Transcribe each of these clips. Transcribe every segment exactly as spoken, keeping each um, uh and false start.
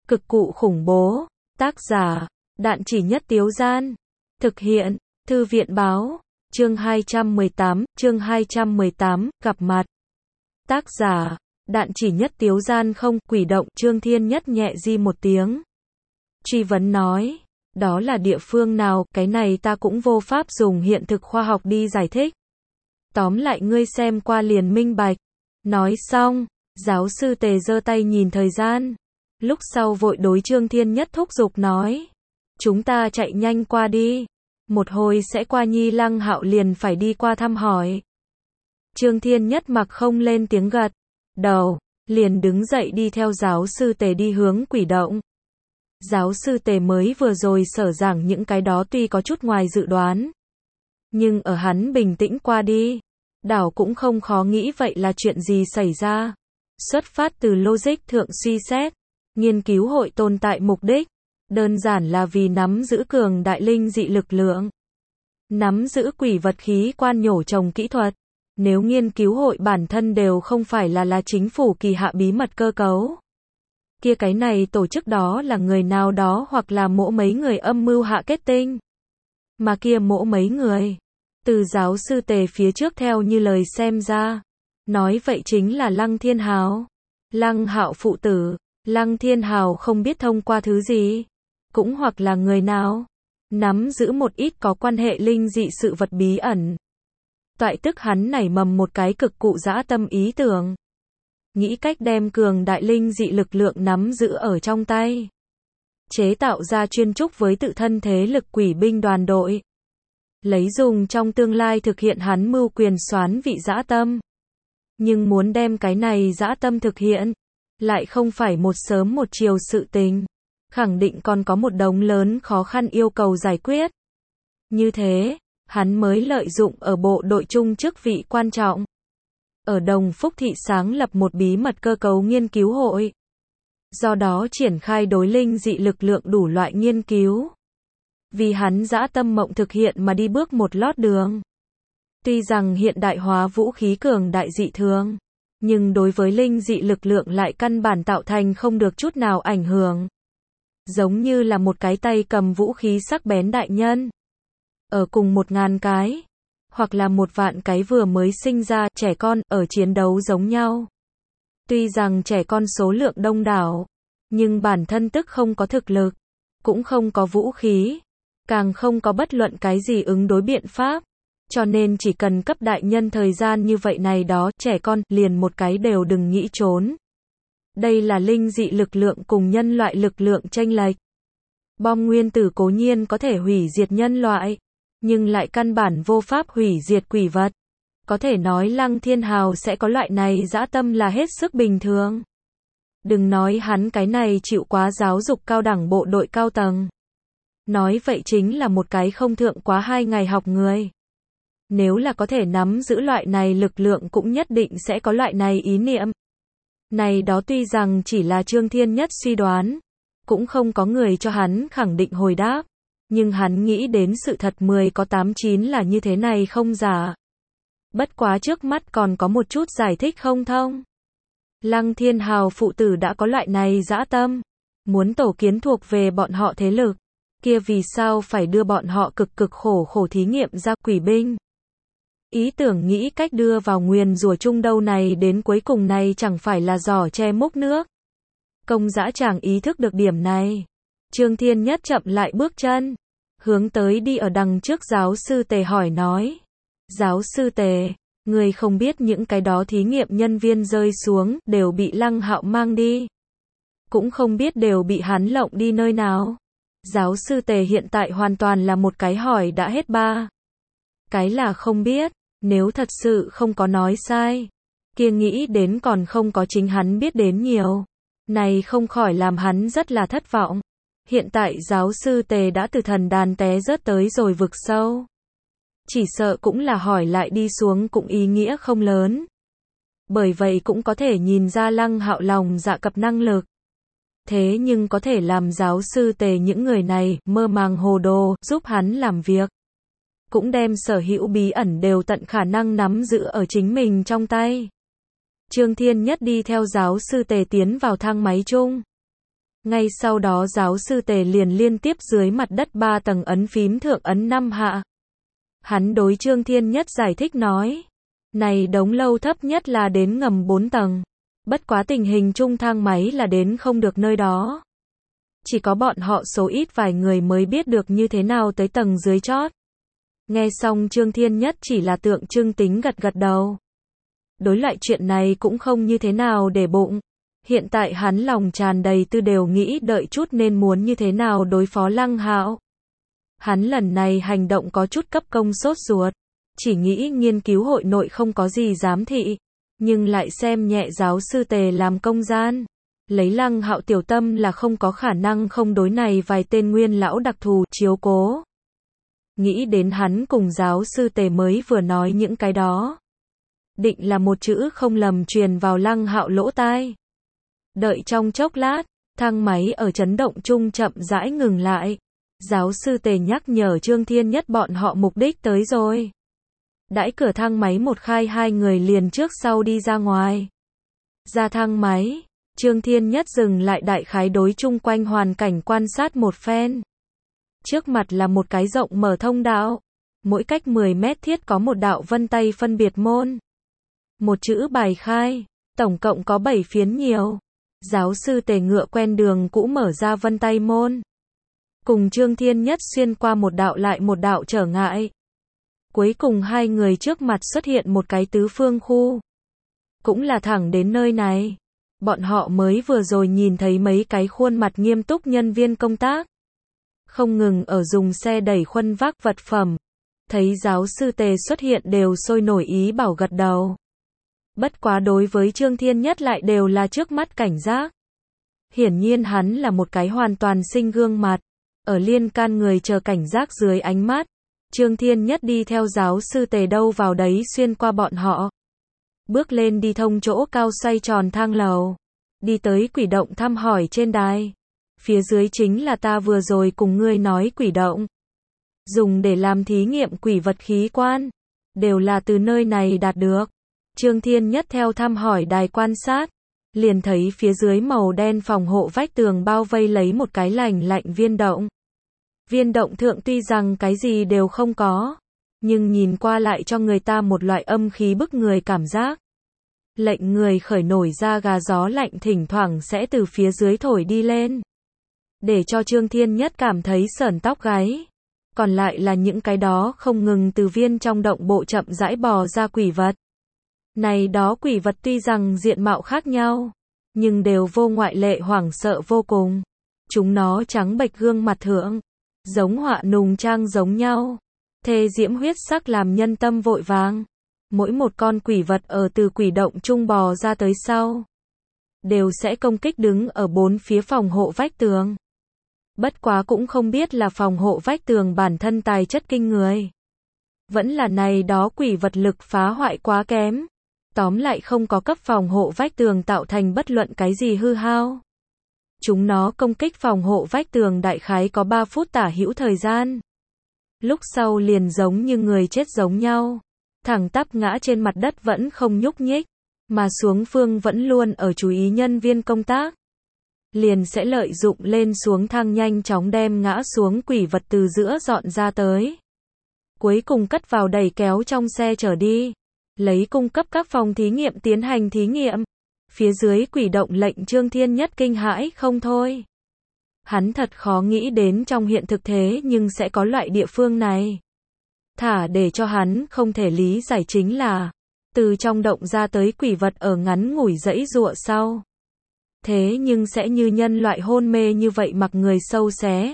Cực cụ khủng bố. Tác giả, Đạn Chỉ Nhất Tiếu Gian. Thực hiện, Thư viện báo. Chương hai trăm mười tám, chương hai trăm mười tám, gặp mặt. Tác giả, Đạn Chỉ Nhất Tiếu Gian. Không, quỷ động. Trương Thiên Nhất nhẹ di một tiếng. Truy vấn nói, đó là địa phương nào, cái này ta cũng vô pháp dùng hiện thực khoa học đi giải thích. Tóm lại ngươi xem qua liền minh bạch. Nói xong, giáo sư Tề giơ tay nhìn thời gian. Lúc sau vội đối Trương Thiên Nhất thúc giục nói, chúng ta chạy nhanh qua đi. Một hồi sẽ qua Nhi Lăng Hạo liền phải đi qua thăm hỏi. Trương Thiên Nhất mặc không lên tiếng gật đầu, liền đứng dậy đi theo giáo sư Tề đi hướng quỷ động. Giáo sư Tề mới vừa rồi sở giảng những cái đó tuy có chút ngoài dự đoán, nhưng ở hắn bình tĩnh qua đi, đảo cũng không khó nghĩ vậy là chuyện gì xảy ra. Xuất phát từ logic thượng suy xét, nghiên cứu hội tồn tại mục đích, đơn giản là vì nắm giữ cường đại linh dị lực lượng, nắm giữ quỷ vật khí quan nhổ trồng kỹ thuật. Nếu nghiên cứu hội bản thân đều không phải là là chính phủ kỳ hạ bí mật cơ cấu, kia cái này tổ chức đó là người nào đó hoặc là mỗ mấy người âm mưu hạ kết tinh. Mà kia mỗ mấy người, từ giáo sư Tề phía trước theo như lời xem ra, nói vậy chính là Lăng Thiên Hào, Lăng Hạo phụ tử. Lăng Thiên Hào không biết thông qua thứ gì, cũng hoặc là người nào, nắm giữ một ít có quan hệ linh dị sự vật bí ẩn. Toại tức hắn nảy mầm một cái cực cụ dã tâm ý tưởng, nghĩ cách đem cường đại linh dị lực lượng nắm giữ ở trong tay, chế tạo ra chuyên trúc với tự thân thế lực quỷ binh đoàn đội, lấy dùng trong tương lai thực hiện hắn mưu quyền soán vị dã tâm. Nhưng muốn đem cái này dã tâm thực hiện, lại không phải một sớm một chiều sự tình, khẳng định còn có một đống lớn khó khăn yêu cầu giải quyết. Như thế, hắn mới lợi dụng ở bộ đội chung chức vị quan trọng, ở Đồng Phúc thị sáng lập một bí mật cơ cấu nghiên cứu hội, do đó triển khai đối linh dị lực lượng đủ loại nghiên cứu. Vì hắn dã tâm mộng thực hiện mà đi bước một lót đường. Tuy rằng hiện đại hóa vũ khí cường đại dị thường, nhưng đối với linh dị lực lượng lại căn bản tạo thành không được chút nào ảnh hưởng. Giống như là một cái tay cầm vũ khí sắc bén đại nhân, ở cùng một ngàn cái, hoặc là một vạn cái vừa mới sinh ra trẻ con ở chiến đấu giống nhau. Tuy rằng trẻ con số lượng đông đảo, nhưng bản thân tức không có thực lực, cũng không có vũ khí, càng không có bất luận cái gì ứng đối biện pháp. Cho nên chỉ cần cấp đại nhân thời gian như vậy này đó, trẻ con liền một cái đều đừng nghĩ trốn. Đây là linh dị lực lượng cùng nhân loại lực lượng chênh lệch. Bom nguyên tử cố nhiên có thể hủy diệt nhân loại, nhưng lại căn bản vô pháp hủy diệt quỷ vật. Có thể nói Lăng Thiên Hào sẽ có loại này dã tâm là hết sức bình thường. Đừng nói hắn cái này chịu quá giáo dục cao đẳng bộ đội cao tầng. Nói vậy chính là một cái không thượng quá hai ngày học người. Nếu là có thể nắm giữ loại này lực lượng cũng nhất định sẽ có loại này ý niệm. Này đó tuy rằng chỉ là Trương Thiên Nhất suy đoán, cũng không có người cho hắn khẳng định hồi đáp, nhưng hắn nghĩ đến sự thật mười có tám chín là như thế này không giả. Bất quá trước mắt còn có một chút giải thích không thông. Lăng Thiên Hào phụ tử đã có loại này dã tâm, muốn tổ kiến thuộc về bọn họ thế lực, kia vì sao phải đưa bọn họ cực cực khổ khổ thí nghiệm ra quỷ binh. Ý tưởng nghĩ cách đưa vào nguyền rủa chung đâu này đến cuối cùng này chẳng phải là giỏ che múc nước. Công dã chàng ý thức được điểm này. Trương Thiên Nhất chậm lại bước chân, hướng tới đi ở đằng trước giáo sư Tề hỏi nói. Giáo sư Tề, người không biết những cái đó thí nghiệm nhân viên rơi xuống, đều bị Lăng Hạo mang đi. Cũng không biết đều bị hắn lộng đi nơi nào. Giáo sư Tề hiện tại hoàn toàn là một cái hỏi đã hết ba. Cái là không biết. Nếu thật sự không có nói sai, kia nghĩ đến còn không có chính hắn biết đến nhiều. Này không khỏi làm hắn rất là thất vọng. Hiện tại giáo sư Tề đã từ thần đàn té rớt tới rồi vực sâu. Chỉ sợ cũng là hỏi lại đi xuống cũng ý nghĩa không lớn. Bởi vậy cũng có thể nhìn ra Lăng Hạo lòng dạ cập năng lực. Thế nhưng có thể làm giáo sư Tề những người này mơ màng hồ đồ giúp hắn làm việc. Cũng đem sở hữu bí ẩn đều tận khả năng nắm giữ ở chính mình trong tay. Trương Thiên Nhất đi theo giáo sư Tề tiến vào thang máy chung. Ngay sau đó giáo sư Tề liền liên tiếp dưới mặt đất ba tầng ấn phím thượng ấn năm hạ. Hắn đối Trương Thiên Nhất giải thích nói, này đống lâu thấp nhất là đến ngầm bốn tầng. Bất quá tình hình chung thang máy là đến không được nơi đó. Chỉ có bọn họ số ít vài người mới biết được như thế nào tới tầng dưới chót. Nghe xong Trương Thiên Nhất chỉ là tượng trưng tính gật gật đầu. Đối loại chuyện này cũng không như thế nào để bụng. Hiện tại hắn lòng tràn đầy tư đều nghĩ đợi chút nên muốn như thế nào đối phó Lăng Hạo. Hắn lần này hành động có chút cấp công sốt ruột. Chỉ nghĩ nghiên cứu hội nội không có gì giám thị. Nhưng lại xem nhẹ giáo sư Tề làm công gian. Lấy Lăng Hạo tiểu tâm là không có khả năng không đối này vài tên nguyên lão đặc thù chiếu cố. Nghĩ đến hắn cùng giáo sư Tề mới vừa nói những cái đó. Định là một chữ không lầm truyền vào Lăng Hạo lỗ tai. Đợi trong chốc lát, thang máy ở chấn động chung chậm rãi ngừng lại. Giáo sư Tề nhắc nhở Trương Thiên Nhất bọn họ mục đích tới rồi. Đãi cửa thang máy một khai hai người liền trước sau đi ra ngoài. Ra thang máy, Trương Thiên Nhất dừng lại đại khái đối chung quanh hoàn cảnh quan sát một phen. Trước mặt là một cái rộng mở thông đạo. Mỗi cách mười mét thiết có một đạo vân tay phân biệt môn. Một chữ bài khai, tổng cộng có bảy phiến nhiều. Giáo sư Tề ngựa quen đường cũ mở ra vân tay môn. Cùng Trương Thiên Nhất xuyên qua một đạo lại một đạo trở ngại. Cuối cùng hai người trước mặt xuất hiện một cái tứ phương khu. Cũng là thẳng đến nơi này. Bọn họ mới vừa rồi nhìn thấy mấy cái khuôn mặt nghiêm túc nhân viên công tác. Không ngừng ở dùng xe đẩy khuân vác vật phẩm. Thấy giáo sư Tề xuất hiện đều sôi nổi ý bảo gật đầu. Bất quá đối với Trương Thiên Nhất lại đều là trước mắt cảnh giác. Hiển nhiên hắn là một cái hoàn toàn sinh gương mặt. Ở liên can người chờ cảnh giác dưới ánh mắt. Trương Thiên Nhất đi theo giáo sư Tề đâu vào đấy xuyên qua bọn họ. Bước lên đi thông chỗ cao xoay tròn thang lầu. Đi tới quỷ động thăm hỏi trên đài. Phía dưới chính là ta vừa rồi cùng ngươi nói quỷ động. Dùng để làm thí nghiệm quỷ vật khí quan. Đều là từ nơi này đạt được. Trương Thiên Nhất theo thăm hỏi đài quan sát. Liền thấy phía dưới màu đen phòng hộ vách tường bao vây lấy một cái lành lạnh viên động. Viên động thượng tuy rằng cái gì đều không có. Nhưng nhìn qua lại cho người ta một loại âm khí bức người cảm giác. Lệnh người khởi nổi ra gà gió lạnh thỉnh thoảng sẽ từ phía dưới thổi đi lên. Để cho Trương Thiên Nhất cảm thấy sởn tóc gáy. Còn lại là những cái đó không ngừng từ viên trong động bộ chậm rãi bò ra quỷ vật. Này đó quỷ vật tuy rằng diện mạo khác nhau. Nhưng đều vô ngoại lệ hoảng sợ vô cùng. Chúng nó trắng bệch gương mặt thượng. Giống họa nùng trang giống nhau. Thê diễm huyết sắc làm nhân tâm vội vàng. Mỗi một con quỷ vật ở từ quỷ động trung bò ra tới sau. Đều sẽ công kích đứng ở bốn phía phòng hộ vách tường. Bất quá cũng không biết là phòng hộ vách tường bản thân tài chất kinh người. Vẫn là này đó quỷ vật lực phá hoại quá kém. Tóm lại không có cấp phòng hộ vách tường tạo thành bất luận cái gì hư hao. Chúng nó công kích phòng hộ vách tường đại khái có ba phút tả hữu thời gian. Lúc sau liền giống như người chết giống nhau. Thẳng tắp ngã trên mặt đất vẫn không nhúc nhích. Mà xuống phương vẫn luôn ở chú ý nhân viên công tác. Liền sẽ lợi dụng lên xuống thang nhanh chóng đem ngã xuống quỷ vật từ giữa dọn ra tới. Cuối cùng cất vào đẩy kéo trong xe chở đi. Lấy cung cấp các phòng thí nghiệm tiến hành thí nghiệm. Phía dưới quỷ động lệnh Trương Thiên Nhất kinh hãi không thôi. Hắn thật khó nghĩ đến trong hiện thực thế nhưng sẽ có loại địa phương này. Thả để cho hắn không thể lý giải chính là, từ trong động ra tới quỷ vật ở ngắn ngủi dãy giụa sau. Thế nhưng sẽ như nhân loại hôn mê như vậy mặc người sâu xé.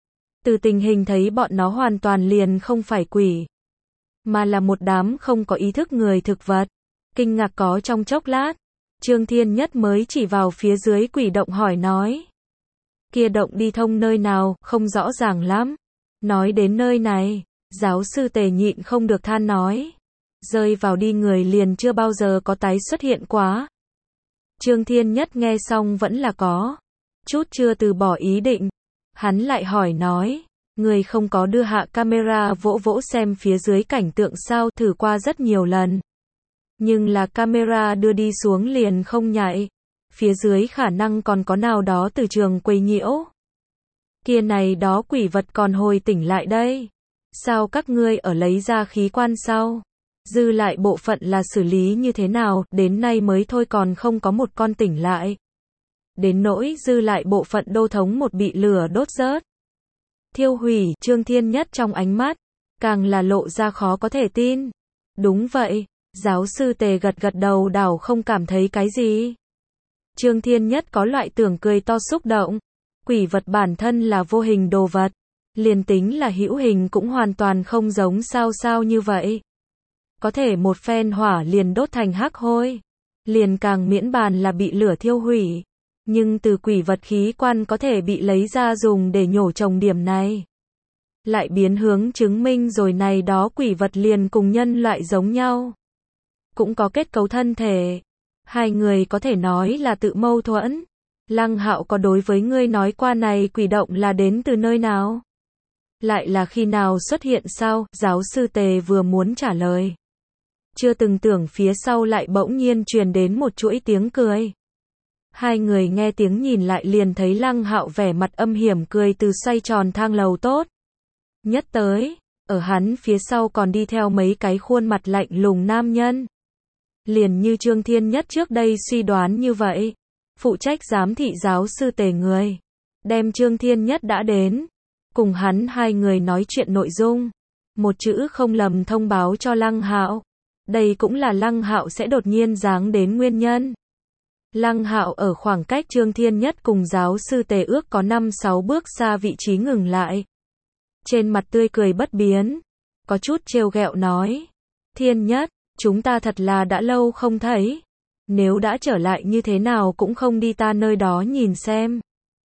Từ tình hình thấy bọn nó hoàn toàn liền không phải quỷ. Mà là một đám không có ý thức người thực vật. Kinh ngạc có trong chốc lát. Trương Thiên Nhất mới chỉ vào phía dưới quỷ động hỏi nói. Kia động đi thông nơi nào, không rõ ràng lắm. Nói đến nơi này, giáo sư Tề nhịn không được than nói. Rơi vào đi người liền chưa bao giờ có tái xuất hiện quá. Trương Thiên Nhất nghe xong vẫn là có. Chút chưa từ bỏ ý định. Hắn lại hỏi nói. Người không có đưa hạ camera vỗ vỗ xem phía dưới cảnh tượng sao, thử qua rất nhiều lần. Nhưng là camera đưa đi xuống liền không nhạy. phía dưới khả năng còn có nào đó từ trường quấy nhiễu. Kia này đó quỷ vật còn hồi tỉnh lại đây. Sao các ngươi ở lấy ra khí quan sau? Dư lại bộ phận là xử lý như thế nào, đến nay mới thôi còn không có một con tỉnh lại. Đến nỗi dư lại bộ phận đô thống một bị lửa đốt rớt. Thiêu hủy, Trương Thiên Nhất trong ánh mắt, càng là lộ ra khó có thể tin. Đúng vậy, giáo sư Tề gật gật đầu đảo không cảm thấy cái gì. Trương Thiên Nhất có loại tưởng cười to xúc động. Quỷ vật bản thân là vô hình đồ vật. Liền tính là hữu hình cũng hoàn toàn không giống sao sao như vậy. Có thể một phen hỏa liền đốt thành hắc hôi. Liền càng miễn bàn là bị lửa thiêu hủy. Nhưng từ quỷ vật khí quan có thể bị lấy ra dùng để nhổ trồng điểm này. Lại biến hướng chứng minh rồi này đó quỷ vật liền cùng nhân loại giống nhau. Cũng có kết cấu thân thể. Hai người có thể nói là tự mâu thuẫn. Lăng Hạo có đối với ngươi nói qua này quỷ động là đến từ nơi nào? Lại là khi nào xuất hiện sao? Giáo sư Tề vừa muốn trả lời. Chưa từng tưởng phía sau lại bỗng nhiên truyền đến một chuỗi tiếng cười. Hai người nghe tiếng nhìn lại liền thấy Lăng Hạo vẻ mặt âm hiểm cười từ xoay tròn thang lầu tốt. Nhất tới, ở hắn phía sau còn đi theo mấy cái khuôn mặt lạnh lùng nam nhân. Liền như Trương Thiên Nhất trước đây suy đoán như vậy. Phụ trách giám thị giáo sư Tề người. Đem Trương Thiên Nhất đã đến. Cùng hắn hai người nói chuyện nội dung. Một chữ không lầm thông báo cho Lăng Hạo. Đây cũng là Lăng Hạo sẽ đột nhiên giáng đến nguyên nhân. Lăng Hạo ở khoảng cách Trương Thiên Nhất cùng giáo sư Tề ước có năm sáu bước xa vị trí ngừng lại. Trên mặt tươi cười bất biến. Có chút trêu ghẹo nói. Thiên Nhất, chúng ta thật là đã lâu không thấy. Nếu đã trở lại như thế nào cũng không đi ta nơi đó nhìn xem.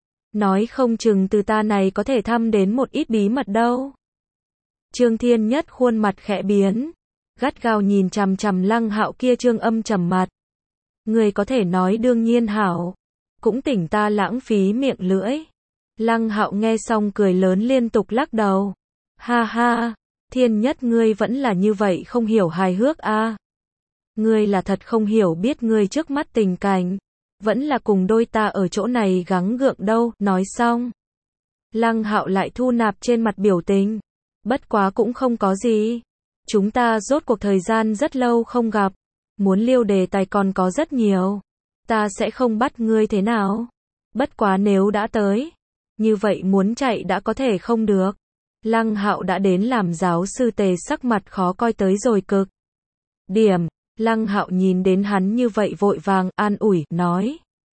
Nói không chừng từ ta này có thể thăm đến một ít bí mật đâu. Trương Thiên Nhất khuôn mặt khẽ biến. Gắt gao nhìn chằm chằm Lăng Hạo kia trương âm trầm mặt. Người có thể nói đương nhiên hảo. Cũng tỉnh ta lãng phí miệng lưỡi. Lăng Hạo nghe xong cười lớn liên tục lắc đầu. Ha ha, Thiên Nhất ngươi vẫn là như vậy không hiểu hài hước a. À. Ngươi là thật không hiểu biết ngươi trước mắt tình cảnh. Vẫn là cùng đôi ta ở chỗ này gắng gượng đâu, nói xong. Lăng Hạo lại thu nạp trên mặt biểu tình. Bất quá cũng không có gì. Chúng ta rốt cuộc thời gian rất lâu không gặp. Muốn liêu đề tài còn có rất nhiều. Ta sẽ không bắt ngươi thế nào. Bất quá nếu đã tới. Như vậy muốn chạy đã có thể không được. Lăng Hạo đã đến làm giáo sư Tề sắc mặt khó coi tới rồi cực. Điểm. Lăng Hạo nhìn đến hắn như vậy vội vàng, an ủi, nói.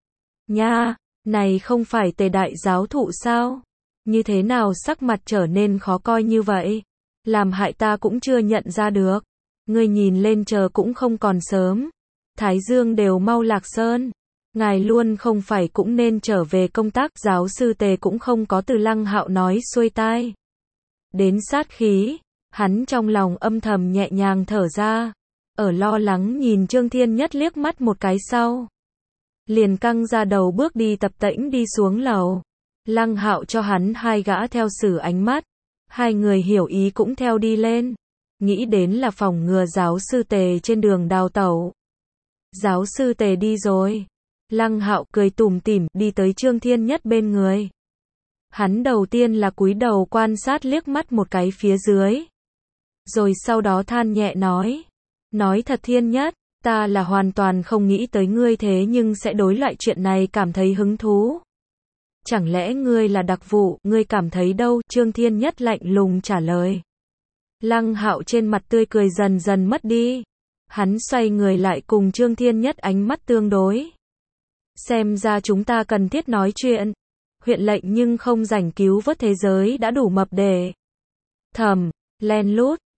Nha, này không phải Tề đại giáo thụ sao? Như thế nào sắc mặt trở nên khó coi như vậy? Làm hại ta cũng chưa nhận ra được. Ngươi nhìn lên chờ cũng không còn sớm. Thái Dương đều mau lạc sơn. Ngài luôn không phải cũng nên trở về công tác. Giáo sư Tề cũng không có từ Lăng Hạo nói xuôi tai. Đến sát khí, hắn trong lòng âm thầm nhẹ nhàng thở ra. Ở lo lắng nhìn Trương Thiên Nhất liếc mắt một cái sau. Liền căng ra đầu bước đi tập tễnh đi xuống lầu. Lăng Hạo cho hắn hai gã theo xử ánh mắt. Hai người hiểu ý cũng theo đi lên. Nghĩ đến là phòng ngừa giáo sư Tề trên đường đào tẩu. Giáo sư Tề đi rồi. Lăng Hạo cười tủm tỉm đi tới Trương Thiên Nhất bên người. Hắn đầu tiên là cúi đầu quan sát liếc mắt một cái phía dưới. Rồi sau đó than nhẹ nói. Nói thật Thiên Nhất, ta là hoàn toàn không nghĩ tới ngươi thế nhưng sẽ đối loại chuyện này cảm thấy hứng thú. Chẳng lẽ ngươi là đặc vụ, ngươi cảm thấy đâu? Trương Thiên Nhất lạnh lùng trả lời. Lăng Hạo trên mặt tươi cười dần dần mất đi. Hắn xoay người lại cùng Trương Thiên Nhất ánh mắt tương đối. Xem ra chúng ta cần thiết nói chuyện. Huyện lệnh nhưng không rảnh cứu vớt thế giới đã đủ mập để. Thầm, len lút,